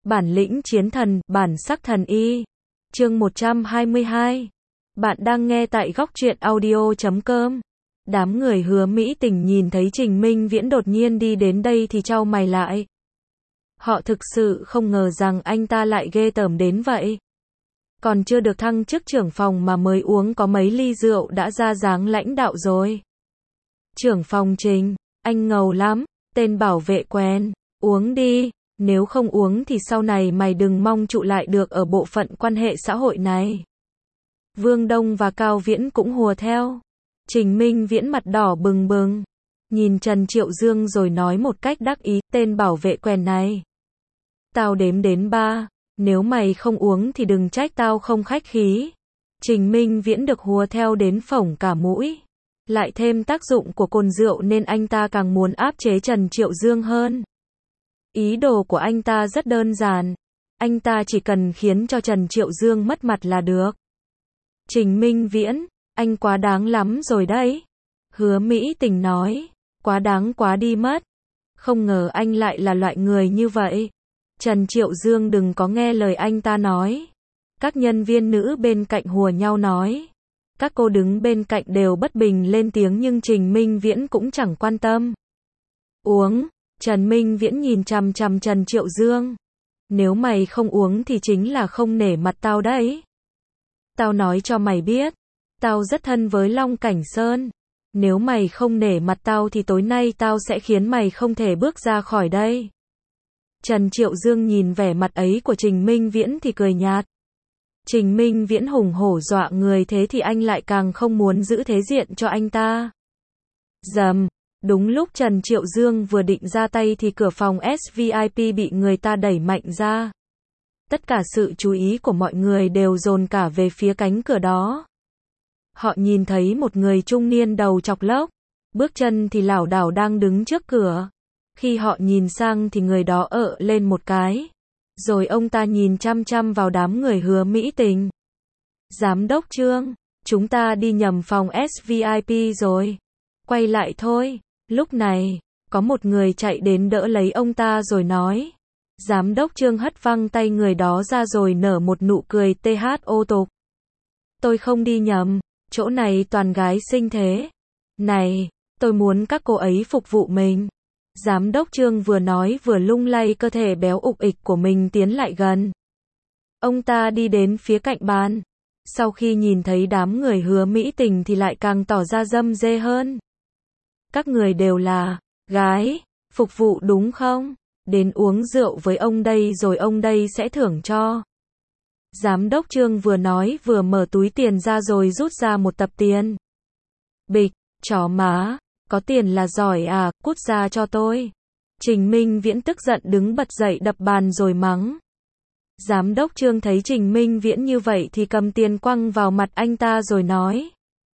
Bản lĩnh chiến thần, bản sắc thần y. Chương 122. Bạn đang nghe tại góc truyện audio.com. Đám người Hứa Mỹ Tình nhìn thấy Trình Minh Viễn đột nhiên đi đến đây thì chau mày lại. Họ thực sự không ngờ rằng anh ta lại ghê tởm đến vậy. Còn chưa được thăng chức trưởng phòng mà mới uống có mấy ly rượu đã ra dáng lãnh đạo rồi. Trưởng phòng Trình, anh ngầu lắm, tên bảo vệ quen, uống đi, nếu không uống thì sau này mày đừng mong trụ lại được ở bộ phận quan hệ xã hội này. Vương Đông và Cao Viễn cũng hùa theo. Trình Minh Viễn mặt đỏ bừng bừng, nhìn Trần Triệu Dương rồi nói một cách đắc ý, tên bảo vệ quèn này. Tao đếm đến 3, nếu mày không uống thì đừng trách tao không khách khí. Trình Minh Viễn được hùa theo đến phổng cả mũi. Lại thêm tác dụng của cồn rượu nên anh ta càng muốn áp chế Trần Triệu Dương hơn. Ý đồ của anh ta rất đơn giản. Anh ta chỉ cần khiến cho Trần Triệu Dương mất mặt là được. Trình Minh Viễn, anh quá đáng lắm rồi đấy. Hứa Mỹ Tình nói, quá đáng quá đi mất. Không ngờ anh lại là loại người như vậy. Trần Triệu Dương đừng có nghe lời anh ta nói. Các nhân viên nữ bên cạnh hùa nhau nói. Các cô đứng bên cạnh đều bất bình lên tiếng nhưng Trình Minh Viễn cũng chẳng quan tâm. Uống, Trần Minh Viễn nhìn chằm chằm Trần Triệu Dương. Nếu mày không uống thì chính là không nể mặt tao đấy. Tao nói cho mày biết, tao rất thân với Long Cảnh Sơn. Nếu mày không nể mặt tao thì tối nay tao sẽ khiến mày không thể bước ra khỏi đây. Trần Triệu Dương nhìn vẻ mặt ấy của Trình Minh Viễn thì cười nhạt. Trình Minh Viễn hùng hổ dọa người thế thì anh lại càng không muốn giữ thế diện cho anh ta. Rầm, đúng lúc Trần Triệu Dương vừa định ra tay thì cửa phòng SVIP bị người ta đẩy mạnh ra. Tất cả sự chú ý của mọi người đều dồn cả về phía cánh cửa đó. Họ nhìn thấy một người trung niên đầu chọc lốc, bước chân thì lảo đảo đang đứng trước cửa. Khi họ nhìn sang thì người đó ợ lên một cái. Rồi ông ta nhìn chăm chăm vào đám người Hứa Mỹ Tình. Giám đốc Trương, chúng ta đi nhầm phòng SVIP rồi. Quay lại thôi. Lúc này, có một người chạy đến đỡ lấy ông ta rồi nói. Giám đốc Trương hất văng tay người đó ra rồi nở một nụ cười THO tục. Tôi không đi nhầm, chỗ này toàn gái xinh thế. Này, tôi muốn các cô ấy phục vụ mình. Giám đốc Trương vừa nói vừa lung lay cơ thể béo ục ịch của mình tiến lại gần. Ông ta đi đến phía cạnh bàn. Sau khi nhìn thấy đám người Hứa Mỹ Tình thì lại càng tỏ ra râm rê hơn. Các người đều là gái, phục vụ đúng không? Đến uống rượu với ông đây rồi ông đây sẽ thưởng cho. Giám đốc Trương vừa nói vừa mở túi tiền ra rồi rút ra một tập tiền. Bịch, chó má, có tiền là giỏi à, cút ra cho tôi. Trình Minh Viễn tức giận đứng bật dậy đập bàn rồi mắng. Giám đốc Trương thấy Trình Minh Viễn như vậy thì cầm tiền quăng vào mặt anh ta rồi nói.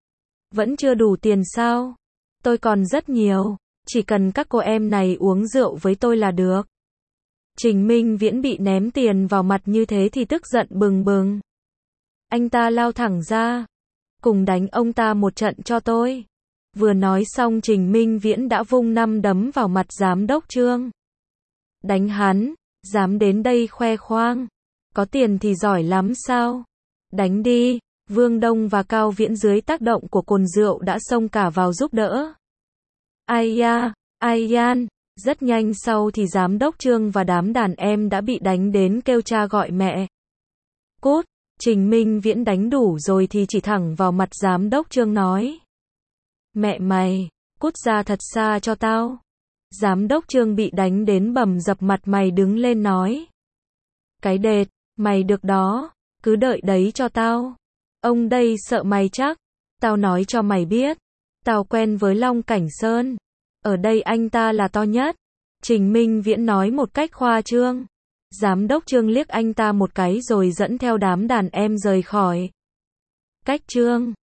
Vẫn chưa đủ tiền sao? Tôi còn rất nhiều, chỉ cần các cô em này uống rượu với tôi là được. Trình Minh Viễn bị ném tiền vào mặt như thế thì tức giận bừng bừng. Anh ta lao thẳng ra. Cùng đánh ông ta một trận cho tôi. Vừa nói xong Trình Minh Viễn đã vung 5 đấm vào mặt giám đốc Trương. Đánh hắn, dám đến đây khoe khoang. Có tiền thì giỏi lắm sao? Đánh đi. Vương Đông và Cao Viễn dưới tác động của cồn rượu đã xông cả vào giúp đỡ. Ai ya, ai yan. Rất nhanh sau thì giám đốc Trương và đám đàn em đã bị đánh đến kêu cha gọi mẹ. Cút, Trình Minh Viễn đánh đủ rồi thì chỉ thẳng vào mặt giám đốc Trương nói. Mẹ mày, cút ra thật xa cho tao. Giám đốc Trương bị đánh đến bầm dập mặt mày đứng lên nói. Cái đệt, mày được đó, cứ đợi đấy cho tao. Ông đây sợ mày chắc, tao nói cho mày biết. Tao quen với Long Cảnh Sơn. Ở đây anh ta là to nhất. Trình Minh Viễn nói một cách khoa trương. Giám đốc Trương liếc anh ta một cái rồi dẫn theo đám đàn em rời khỏi. Cách Trương.